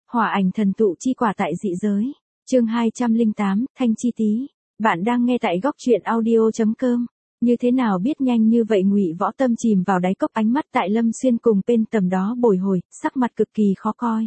Hỏa ảnh thần tụ chi quả tại dị giới. Chương 208, Thanh Chi Tý. Bạn đang nghe tại góc truyện audio.com. Như thế nào biết nhanh như vậy Ngụy Võ tâm chìm vào đáy cốc, ánh mắt tại Lâm Xuyên cùng bên tầm đó bồi hồi, sắc mặt cực kỳ khó coi.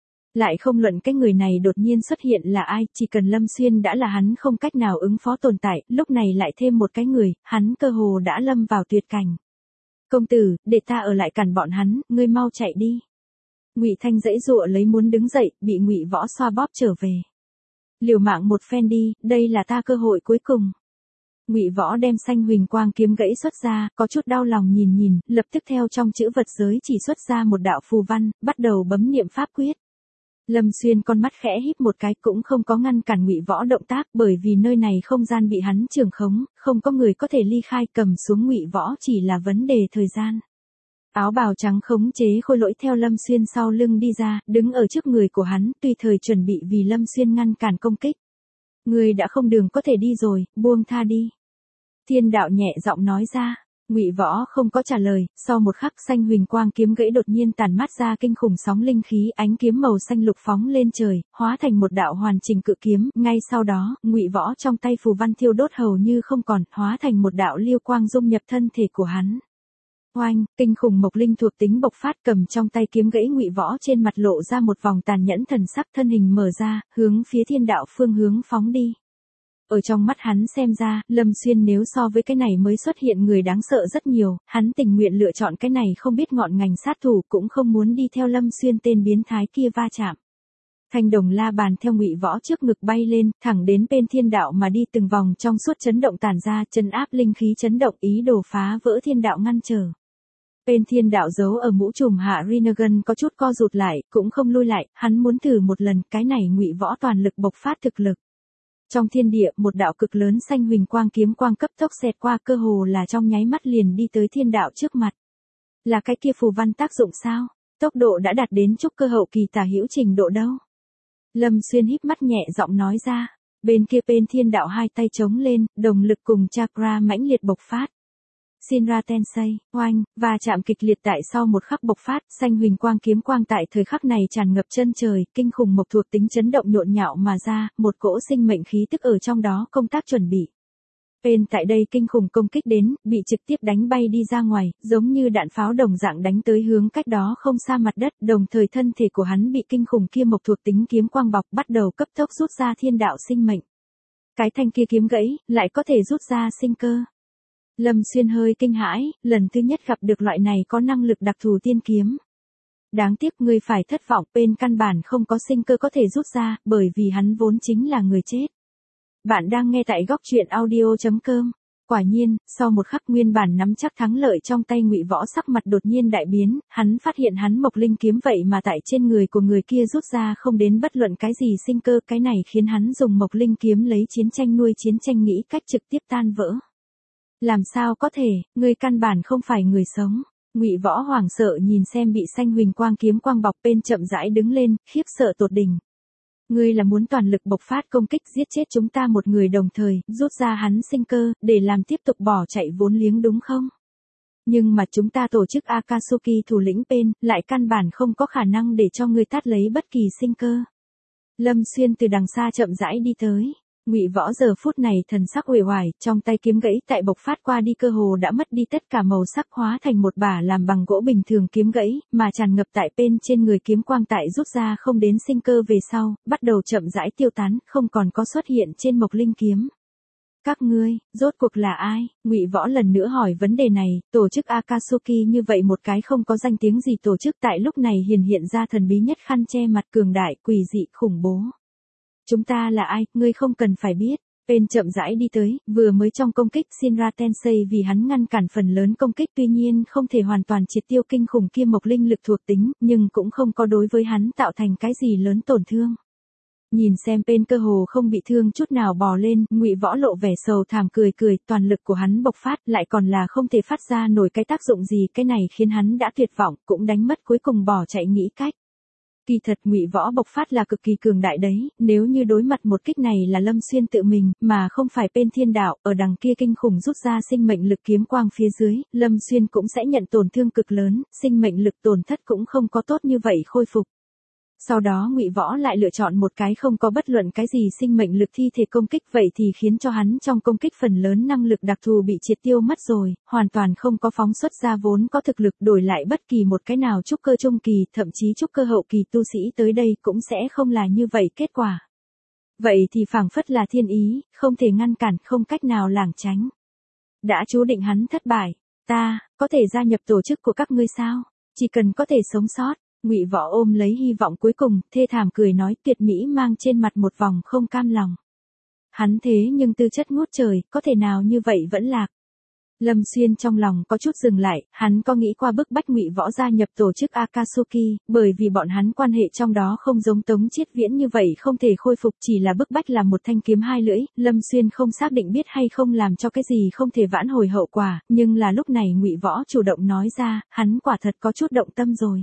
Lại không luận cái người này đột nhiên xuất hiện là ai, chỉ cần Lâm Xuyên đã là hắn không cách nào ứng phó tồn tại, lúc này lại thêm một cái người, hắn cơ hồ đã lâm vào tuyệt cảnh. Công tử, để ta ở lại cản bọn hắn, ngươi mau chạy đi. Ngụy Thanh giãy giụa lấy muốn đứng dậy, bị Ngụy Võ xoa bóp trở về. Liều mạng một phen đi, đây là ta cơ hội cuối cùng. Ngụy Võ đem xanh huỳnh quang kiếm gãy xuất ra, có chút đau lòng nhìn, lập tức theo trong chữ vật giới chỉ xuất ra một đạo phù văn, bắt đầu bấm niệm pháp quyết. Lâm Xuyên con mắt khẽ híp một cái, cũng không có ngăn cản Ngụy Võ động tác, bởi vì nơi này không gian bị hắn trưởng khống, không có người có thể ly khai, cầm xuống Ngụy Võ chỉ là vấn đề thời gian. Áo bào trắng khống chế Khôi Lỗi theo Lâm Xuyên sau lưng đi ra, đứng ở trước người của hắn, tùy thời chuẩn bị vì Lâm Xuyên ngăn cản công kích. Ngươi đã không đường có thể đi rồi, buông tha đi. Thiên đạo nhẹ giọng nói ra. Ngụy Võ không có trả lời, sau một khắc xanh huỳnh quang kiếm gãy đột nhiên tản mát ra kinh khủng sóng linh khí, ánh kiếm màu xanh lục phóng lên trời, hóa thành một đạo hoàn chỉnh cự kiếm, ngay sau đó, Ngụy Võ trong tay phù văn thiêu đốt hầu như không còn, hóa thành một đạo liêu quang dung nhập thân thể của hắn. Oanh, kinh khủng mộc linh thuộc tính bộc phát, cầm trong tay kiếm gãy Ngụy Võ trên mặt lộ ra một vòng tàn nhẫn thần sắc, thân hình mở ra, hướng phía thiên đạo phương hướng phóng đi. Ở trong mắt hắn xem ra, Lâm Xuyên nếu so với cái này mới xuất hiện người đáng sợ rất nhiều, hắn tình nguyện lựa chọn cái này không biết ngọn ngành sát thủ, cũng không muốn đi theo Lâm Xuyên tên biến thái kia va chạm. Thanh đồng la bàn theo Ngụy Võ trước ngực bay lên, thẳng đến bên thiên đạo mà đi, từng vòng trong suốt chấn động tản ra, chấn áp linh khí chấn động, ý đồ phá vỡ thiên đạo ngăn trở. Bên thiên đạo giấu ở mũ trùm hạ Rinnegan có chút co rụt lại, cũng không lui lại, hắn muốn thử một lần, cái này Ngụy Võ toàn lực bộc phát thực lực. Trong thiên địa, một đạo cực lớn xanh huỳnh quang kiếm quang cấp tốc xẹt qua, cơ hồ là trong nháy mắt liền đi tới thiên đạo trước mặt. Là cái kia phù văn tác dụng sao? Tốc độ đã đạt đến trúc cơ hậu kỳ tả hữu trình độ đâu? Lâm Xuyên híp mắt nhẹ giọng nói ra. Bên kia bên thiên đạo hai tay chống lên, đồng lực cùng chakra mãnh liệt bộc phát. Shinra Tensei, oanh, và chạm kịch liệt tại sau một khắc bộc phát, xanh huỳnh quang kiếm quang tại thời khắc này tràn ngập chân trời, kinh khủng mộc thuộc tính chấn động nhộn nhạo mà ra, một cỗ sinh mệnh khí tức ở trong đó công tác chuẩn bị. Bên tại đây kinh khủng công kích đến, bị trực tiếp đánh bay đi ra ngoài, giống như đạn pháo đồng dạng đánh tới hướng cách đó không xa mặt đất, đồng thời thân thể của hắn bị kinh khủng kia mộc thuộc tính kiếm quang bọc, bắt đầu cấp tốc rút ra thiên đạo sinh mệnh. Cái thanh kia kiếm gãy, lại có thể rút ra sinh cơ. Lâm Xuyên hơi kinh hãi, lần thứ nhất gặp được loại này có năng lực đặc thù tiên kiếm. Đáng tiếc ngươi phải thất vọng, bên căn bản không có sinh cơ có thể rút ra, bởi vì hắn vốn chính là người chết. Bạn đang nghe tại góc truyện audio.com. Quả nhiên, sau một khắc nguyên bản nắm chắc thắng lợi trong tay Ngụy Võ sắc mặt đột nhiên đại biến, hắn phát hiện hắn mộc linh kiếm vậy mà tại trên người của người kia rút ra không đến bất luận cái gì sinh cơ, cái này khiến hắn dùng mộc linh kiếm lấy chiến tranh nuôi chiến tranh, nghĩ cách trực tiếp tan vỡ. Làm sao có thể, ngươi căn bản không phải người sống. Ngụy Võ hoảng sợ nhìn xem bị xanh huỳnh quang kiếm quang bọc, bên chậm rãi đứng lên, khiếp sợ tột đỉnh. Ngươi là muốn toàn lực bộc phát công kích giết chết chúng ta một người đồng thời, rút ra hắn sinh cơ, để làm tiếp tục bỏ chạy vốn liếng đúng không? Nhưng mà chúng ta tổ chức Akatsuki thủ lĩnh bên, lại căn bản không có khả năng để cho ngươi tát lấy bất kỳ sinh cơ. Lâm Xuyên từ đằng xa chậm rãi đi tới. Ngụy Võ giờ phút này thần sắc uể oải, trong tay kiếm gãy tại bộc phát qua đi cơ hồ đã mất đi tất cả màu sắc, hóa thành một bả làm bằng gỗ bình thường kiếm gãy, mà tràn ngập tại bên trên người kiếm quang tại rút ra không đến sinh cơ về sau, bắt đầu chậm rãi tiêu tán, không còn có xuất hiện trên mộc linh kiếm. Các ngươi, rốt cuộc là ai? Ngụy Võ lần nữa hỏi vấn đề này, tổ chức Akatsuki như vậy một cái không có danh tiếng gì tổ chức tại lúc này hiện ra thần bí nhất khăn che mặt, cường đại, quỷ dị, khủng bố. Chúng ta là ai, ngươi không cần phải biết. Bên chậm rãi đi tới, vừa mới trong công kích Shinra Tensei vì hắn ngăn cản phần lớn công kích, tuy nhiên không thể hoàn toàn triệt tiêu kinh khủng kia mộc linh lực thuộc tính, nhưng cũng không có đối với hắn tạo thành cái gì lớn tổn thương. Nhìn xem bên cơ hồ không bị thương chút nào bò lên, Ngụy Võ lộ vẻ sầu thảm cười, toàn lực của hắn bộc phát lại còn là không thể phát ra nổi cái tác dụng gì, cái này khiến hắn đã tuyệt vọng, cũng đánh mất cuối cùng bỏ chạy nghĩ cách. Kỳ thật Ngụy Võ bộc phát là cực kỳ cường đại đấy, nếu như đối mặt một kích này là Lâm Xuyên tự mình, mà không phải bên thiên đạo, ở đằng kia kinh khủng rút ra sinh mệnh lực kiếm quang phía dưới, Lâm Xuyên cũng sẽ nhận tổn thương cực lớn, sinh mệnh lực tổn thất cũng không có tốt như vậy khôi phục. Sau đó Ngụy Võ lại lựa chọn một cái không có bất luận cái gì sinh mệnh lực thi thể công kích, vậy thì khiến cho hắn trong công kích phần lớn năng lực đặc thù bị triệt tiêu mất rồi, hoàn toàn không có phóng xuất ra vốn có thực lực, đổi lại bất kỳ một cái nào trúc cơ trung kỳ, thậm chí trúc cơ hậu kỳ tu sĩ tới đây cũng sẽ không là như vậy kết quả. Vậy thì phảng phất là thiên ý, không thể ngăn cản, không cách nào lảng tránh. Đã chú định hắn thất bại, ta có thể gia nhập tổ chức của các ngươi sao? Chỉ cần có thể sống sót. Ngụy Võ ôm lấy hy vọng cuối cùng, thê thảm cười nói, Tuyệt Mỹ mang trên mặt một vòng không cam lòng. Hắn thế nhưng tư chất ngút trời, có thể nào như vậy vẫn lạc. Lâm Xuyên trong lòng có chút dừng lại, hắn có nghĩ qua bức bách Ngụy Võ gia nhập tổ chức Akatsuki, bởi vì bọn hắn quan hệ trong đó không giống Tống Chiết Viễn như vậy không thể khôi phục, chỉ là bức bách là một thanh kiếm hai lưỡi, Lâm Xuyên không xác định biết hay không làm cho cái gì không thể vãn hồi hậu quả, nhưng là lúc này Ngụy Võ chủ động nói ra, hắn quả thật có chút động tâm rồi.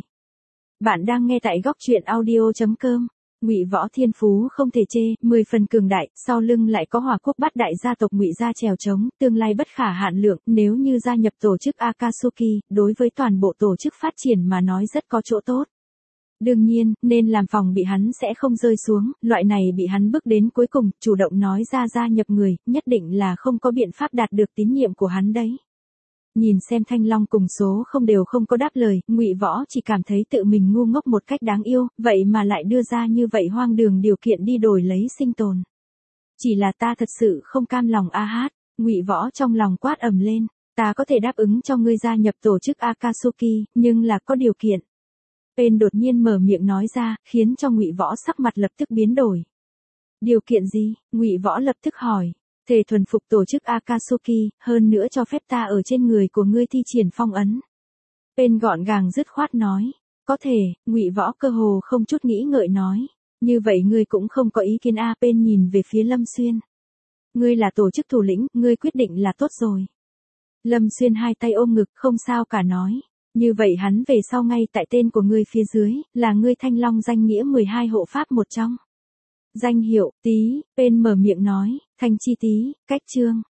Bạn đang nghe tại góc truyện audio.com. Ngụy Võ thiên phú không thể chê, 10 phần cường đại, sau lưng lại có Hỏa Quốc bát đại gia tộc Ngụy gia chèo chống, tương lai bất khả hạn lượng, nếu như gia nhập tổ chức Akatsuki, đối với toàn bộ tổ chức phát triển mà nói rất có chỗ tốt. Đương nhiên, nên làm phòng bị hắn sẽ không rơi xuống, loại này bị hắn bước đến cuối cùng, chủ động nói ra gia nhập người, nhất định là không có biện pháp đạt được tín nhiệm của hắn đấy. Nhìn xem Thanh Long cùng số không đều không có đáp lời, Ngụy Võ chỉ cảm thấy tự mình ngu ngốc một cách đáng yêu, vậy mà lại đưa ra như vậy hoang đường điều kiện đi đổi lấy sinh tồn. Chỉ là ta thật sự không cam lòng a hát, Ngụy Võ trong lòng quát ầm lên, ta có thể đáp ứng cho ngươi gia nhập tổ chức Akatsuki, nhưng là có điều kiện. Tên đột nhiên mở miệng nói ra, khiến cho Ngụy Võ sắc mặt lập tức biến đổi. Điều kiện gì? Ngụy Võ lập tức hỏi. Thề thuần phục tổ chức Akatsuki, hơn nữa cho phép ta ở trên người của ngươi thi triển phong ấn. Tên gọn gàng dứt khoát nói, có thể, Ngụy Võ cơ hồ không chút nghĩ ngợi nói, như vậy ngươi cũng không có ý kiến a. Tên nhìn về phía Lâm Xuyên. Ngươi là tổ chức thủ lĩnh, ngươi quyết định là tốt rồi. Lâm Xuyên hai tay ôm ngực, không sao cả nói, như vậy hắn về sau ngay tại tên của ngươi phía dưới, là ngươi Thanh Long danh nghĩa 12 hộ pháp một trong. Danh hiệu, Tý, Tên mở miệng nói, Thanh Chi Tý, cách chương.